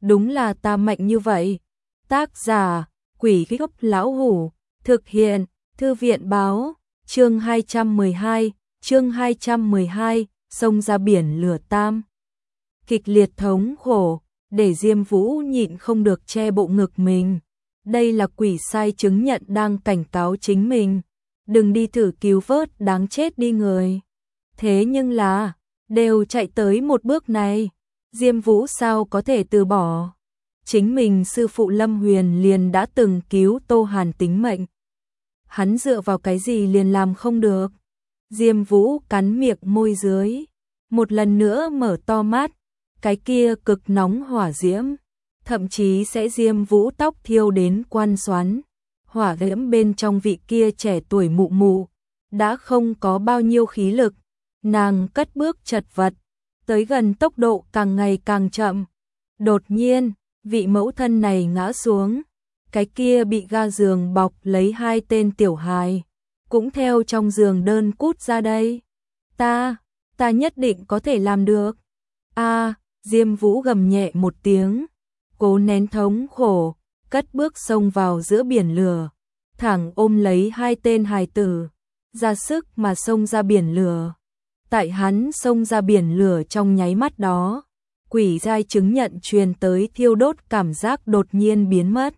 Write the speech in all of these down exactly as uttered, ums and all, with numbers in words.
đúng là ta mạnh như vậy. Tác giả, Quỷ Gốc Lão Hủ, thực hiện, Thư viện báo, chương hai trăm mười hai, chương hai trăm mười hai, xông ra biển lửa tam. Kịch liệt thống khổ, để Diêm Vũ nhịn không được che bộ ngực mình. Đây là quỷ sai chứng nhận đang cảnh cáo chính mình. Đừng đi thử cứu vớt đáng chết đi người. Thế nhưng là, đều chạy tới một bước này, Diêm Vũ sao có thể từ bỏ. Chính mình sư phụ Lâm Huyền liền đã từng cứu Tô Hàn tính mệnh. Hắn dựa vào cái gì liền làm không được. Diêm Vũ cắn miệng môi dưới, một lần nữa mở to mắt, cái kia cực nóng hỏa diễm, thậm chí sẽ Diêm Vũ tóc thiêu đến quan xoắn. Hỏa diễm bên trong vị kia trẻ tuổi mụ mụ, đã không có bao nhiêu khí lực, nàng cất bước chật vật, tới gần tốc độ càng ngày càng chậm. Đột nhiên, vị mẫu thân này ngã xuống, cái kia bị ga giường bọc lấy hai tên tiểu hài, cũng theo trong giường đơn cút ra đây. Ta, ta nhất định có thể làm được. A, Diêm Vũ gầm nhẹ một tiếng, cố nén thống khổ, cất bước xông vào giữa biển lửa, thẳng ôm lấy hai tên hài tử, ra sức mà xông ra biển lửa. Tại hắn xông ra biển lửa trong nháy mắt đó, quỷ giai chứng nhận truyền tới thiêu đốt cảm giác đột nhiên biến mất.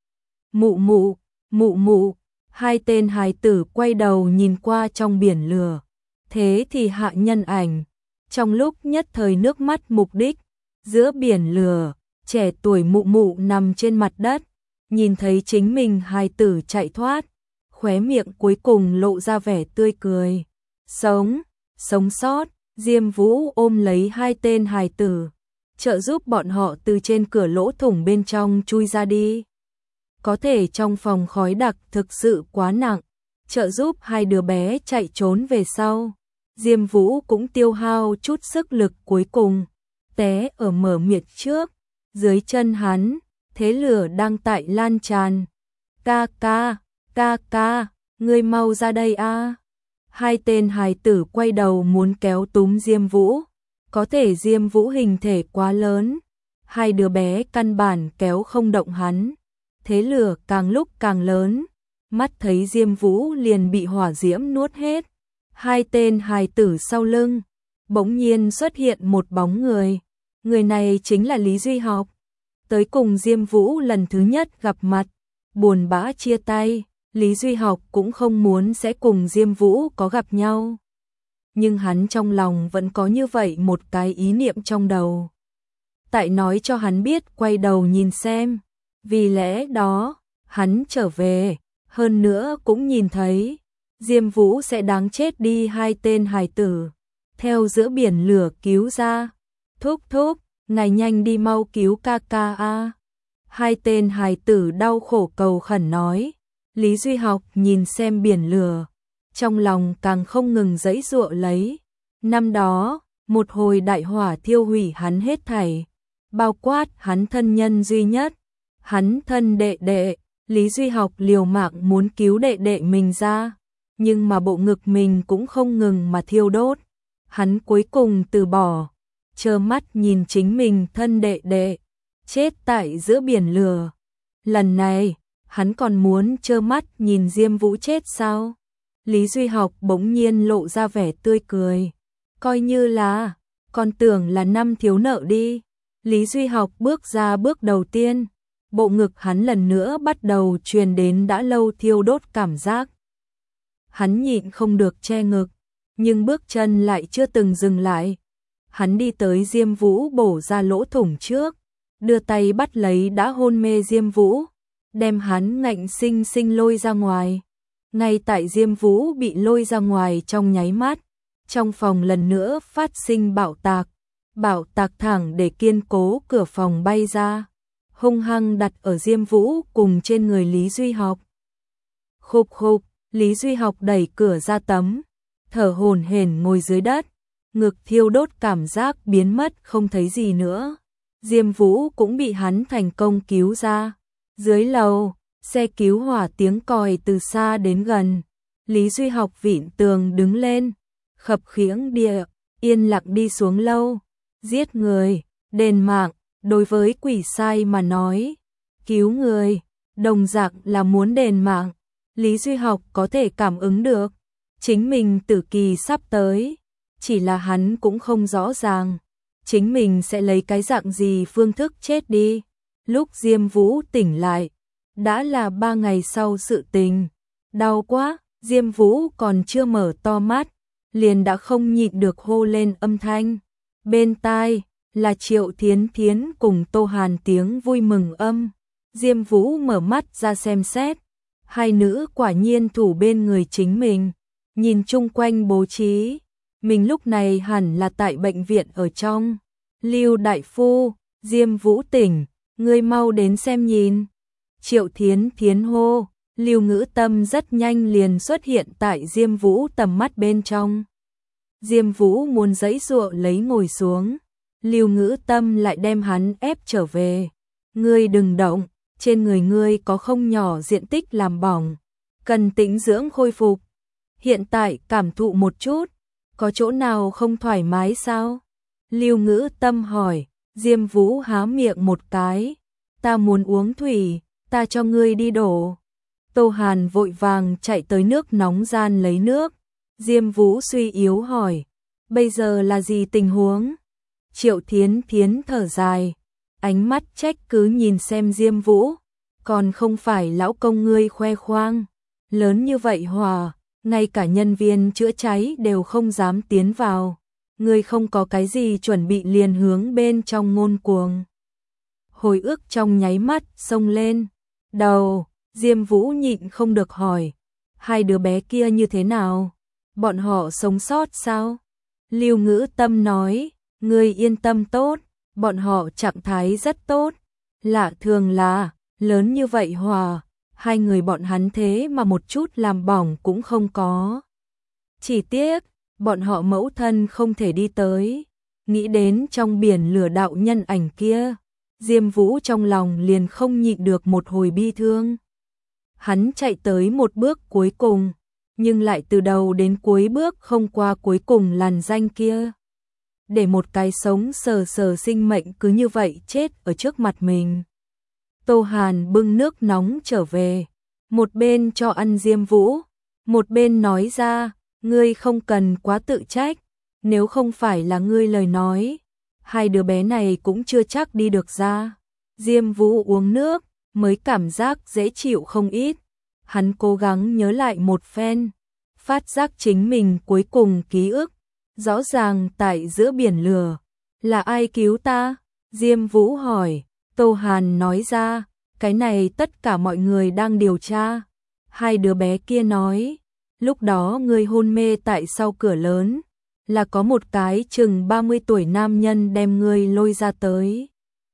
Mụ mụ, mụ mụ, hai tên hài tử quay đầu nhìn qua trong biển lửa. Thế thì hạ nhân ảnh, trong lúc nhất thời nước mắt mục đích, giữa biển lửa, trẻ tuổi mụ mụ nằm trên mặt đất, nhìn thấy chính mình hài tử chạy thoát, khóe miệng cuối cùng lộ ra vẻ tươi cười. Sống, sống sót, Diêm Vũ ôm lấy hai tên hài tử, trợ giúp bọn họ từ trên cửa lỗ thủng bên trong chui ra đi. Có thể trong phòng khói đặc thực sự quá nặng, trợ giúp hai đứa bé chạy trốn về sau. Diêm Vũ cũng tiêu hao chút sức lực cuối cùng, té ở mở miệt trước, dưới chân hắn, thế lửa đang tại lan tràn. Ca ca, ca ca, ngươi mau ra đây a. Hai tên hài tử quay đầu muốn kéo túm Diêm Vũ, có thể Diêm Vũ hình thể quá lớn, hai đứa bé căn bản kéo không động hắn. Thế lửa càng lúc càng lớn, mắt thấy Diêm Vũ liền bị hỏa diễm nuốt hết. Hai tên hài tử sau lưng, bỗng nhiên xuất hiện một bóng người. Người này chính là Lý Duy Học. Tới cùng Diêm Vũ lần thứ nhất gặp mặt, buồn bã chia tay, Lý Duy Học cũng không muốn sẽ cùng Diêm Vũ có gặp nhau. Nhưng hắn trong lòng vẫn có như vậy một cái ý niệm trong đầu. Tại nói cho hắn biết quay đầu nhìn xem. Vì lẽ đó, hắn trở về, hơn nữa cũng nhìn thấy, Diêm Vũ sẽ đáng chết đi hai tên hài tử, theo giữa biển lửa cứu ra. Thúc thúc, ngài nhanh đi mau cứu ca ca a. Hai tên hài tử đau khổ cầu khẩn nói. Lý Duy Học nhìn xem biển lửa, trong lòng càng không ngừng giãy giụa lấy. Năm đó, một hồi đại hỏa thiêu hủy hắn hết thảy, bao quát hắn thân nhân duy nhất, hắn thân đệ đệ. Lý Duy Học liều mạng muốn cứu đệ đệ mình ra, nhưng mà bộ ngực mình cũng không ngừng mà thiêu đốt. Hắn cuối cùng từ bỏ, trơ mắt nhìn chính mình thân đệ đệ chết tại giữa biển lửa. Lần này, hắn còn muốn trơ mắt nhìn Diêm Vũ chết sao? Lý Duy Học bỗng nhiên lộ ra vẻ tươi cười. Coi như là, con tưởng là năm thiếu nợ đi. Lý Duy Học bước ra bước đầu tiên, bộ ngực hắn lần nữa bắt đầu truyền đến đã lâu thiêu đốt cảm giác. Hắn nhịn không được che ngực, nhưng bước chân lại chưa từng dừng lại. Hắn đi tới Diêm Vũ bổ ra lỗ thủng trước, đưa tay bắt lấy đã hôn mê Diêm Vũ, đem hắn ngạnh sinh sinh lôi ra ngoài. Ngay tại Diêm Vũ bị lôi ra ngoài trong nháy mắt, trong phòng lần nữa phát sinh bạo tạc. Bạo tạc thẳng để kiên cố cửa phòng bay ra, hung hăng đặt ở Diêm Vũ cùng trên người Lý Duy Học. Khục khục, Lý Duy Học đẩy cửa ra tấm, thở hổn hển ngồi dưới đất, ngực thiêu đốt cảm giác biến mất không thấy gì nữa. Diêm Vũ cũng bị hắn thành công cứu ra. Dưới lầu, xe cứu hỏa tiếng còi từ xa đến gần. Lý Duy Học vịn tường đứng lên, khập khiễng địa, yên lặng đi xuống lâu. Giết người, đền mạng, Đối với quỷ sai mà nói, cứu người, đồng dạng là muốn đền mạng. Lý Duy Học có thể cảm ứng được, chính mình tử kỳ sắp tới, chỉ là hắn cũng không rõ ràng, chính mình sẽ lấy cái dạng gì phương thức chết đi. Lúc Diêm Vũ tỉnh lại, đã là ba ngày sau sự tình. Đau quá, Diêm Vũ còn chưa mở to mắt, liền đã không nhịn được hô lên âm thanh. Bên tai là Triệu Thiến Thiến cùng Tô Hàn tiếng vui mừng âm. Diêm Vũ mở mắt ra xem xét, hai nữ quả nhiên thủ bên người chính mình, nhìn chung quanh bố trí, mình lúc này hẳn là tại bệnh viện ở trong. Lưu đại phu, Diêm Vũ tỉnh, ngươi mau đến xem nhìn. Triệu Thiến Thiến hô, Lưu Ngữ Tâm rất nhanh liền xuất hiện tại Diêm Vũ tầm mắt bên trong. Diêm Vũ muốn giãy giụa lấy ngồi xuống, Lưu Ngữ Tâm lại đem hắn ép trở về. Ngươi đừng động, trên người ngươi có không nhỏ diện tích làm bỏng, cần tĩnh dưỡng khôi phục. Hiện tại cảm thụ một chút, có chỗ nào không thoải mái sao? Lưu Ngữ Tâm hỏi. Diêm Vũ há miệng một cái, ta muốn uống thủy, ta cho ngươi đi đổ. Tô Hàn vội vàng chạy tới nước nóng gian lấy nước. Diêm Vũ suy yếu hỏi, bây giờ là gì tình huống? Triệu Thiến Thiến thở dài, ánh mắt trách cứ nhìn xem Diêm Vũ, còn không phải lão công ngươi khoe khoang, lớn như vậy hòa, ngay cả nhân viên chữa cháy đều không dám tiến vào. Ngươi không có cái gì chuẩn bị liền hướng bên trong ngôn cuồng. Hồi ức trong nháy mắt xông lên đầu, Diêm Vũ nhịn không được hỏi, hai đứa bé kia như thế nào? Bọn họ sống sót sao? Lưu Ngữ Tâm nói, ngươi yên tâm tốt, bọn họ trạng thái rất tốt. Lạ thường là, lớn như vậy hòa, hai người bọn hắn thế mà một chút làm bỏng cũng không có. Chỉ tiếc, bọn họ mẫu thân không thể đi tới. Nghĩ đến trong biển lửa đạo nhân ảnh kia, Diêm Vũ trong lòng liền không nhịn được một hồi bi thương. Hắn chạy tới một bước cuối cùng, nhưng lại từ đầu đến cuối bước không qua cuối cùng làn danh kia. Để một cái sống sờ sờ sinh mệnh cứ như vậy chết ở trước mặt mình. Tô Hàn bưng nước nóng trở về, một bên cho ăn Diêm Vũ, một bên nói ra, ngươi không cần quá tự trách, nếu không phải là ngươi lời nói, hai đứa bé này cũng chưa chắc đi được ra. Diêm Vũ uống nước, mới cảm giác dễ chịu không ít. Hắn cố gắng nhớ lại một phen, phát giác chính mình cuối cùng ký ức, rõ ràng tại giữa biển lửa. Là ai cứu ta? Diêm Vũ hỏi. Tô Hàn nói ra, cái này tất cả mọi người đang điều tra. Hai đứa bé kia nói, lúc đó ngươi hôn mê tại sau cửa lớn, là có một cái chừng ba mươi tuổi nam nhân đem ngươi lôi ra tới.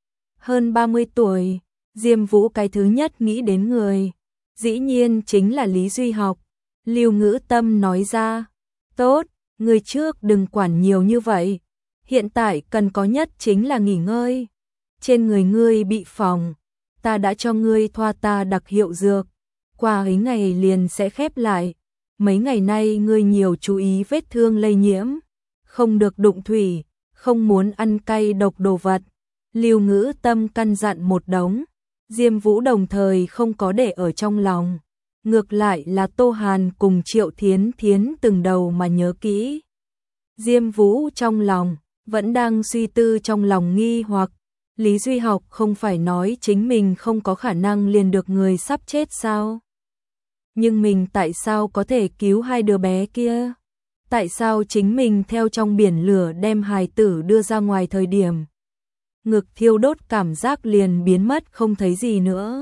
Hơn ba mươi tuổi, Diêm Vũ cái thứ nhất nghĩ đến người, dĩ nhiên chính là Lý Duy Học. Lưu Ngữ Tâm nói ra, tốt, ngươi trước đừng quản nhiều như vậy, hiện tại cần có nhất chính là nghỉ ngơi. Trên người ngươi bị phỏng, ta đã cho ngươi thoa ta đặc hiệu dược, qua ấy ngày liền sẽ khép lại. Mấy ngày nay ngươi nhiều chú ý vết thương lây nhiễm, không được đụng thủy, không muốn ăn cay độc đồ vật. Lưu Ngữ Tâm căn dặn một đống, Diêm Vũ đồng thời không có để ở trong lòng. Ngược lại là Tô Hàn cùng Triệu Thiến Thiến từng đầu mà nhớ kỹ. Diêm Vũ trong lòng vẫn đang suy tư trong lòng nghi hoặc, Lý Duy Học không phải nói chính mình không có khả năng liền được người sắp chết sao? Nhưng mình tại sao có thể cứu hai đứa bé kia? Tại sao chính mình theo trong biển lửa đem hài tử đưa ra ngoài thời điểm? Ngực thiêu đốt cảm giác liền biến mất không thấy gì nữa.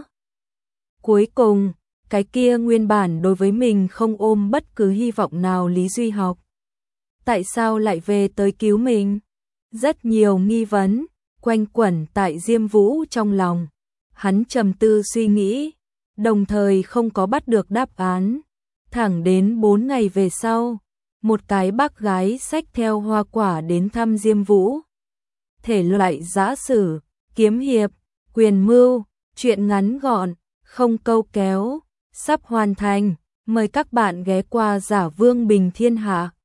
Cuối cùng, cái kia nguyên bản đối với mình không ôm bất cứ hy vọng nào Lý Duy Học. Tại sao lại về tới cứu mình? Rất nhiều nghi vấn quanh quẩn tại Diêm Vũ trong lòng. Hắn trầm tư suy nghĩ, đồng thời không có bắt được đáp án. Thẳng đến bốn ngày về sau, một cái bác gái xách theo hoa quả đến thăm Diêm Vũ. Thể loại giã sử, kiếm hiệp, quyền mưu, truyện ngắn gọn, không câu kéo, sắp hoàn thành. Mời các bạn ghé qua Giả Vương Bình Thiên Hạ.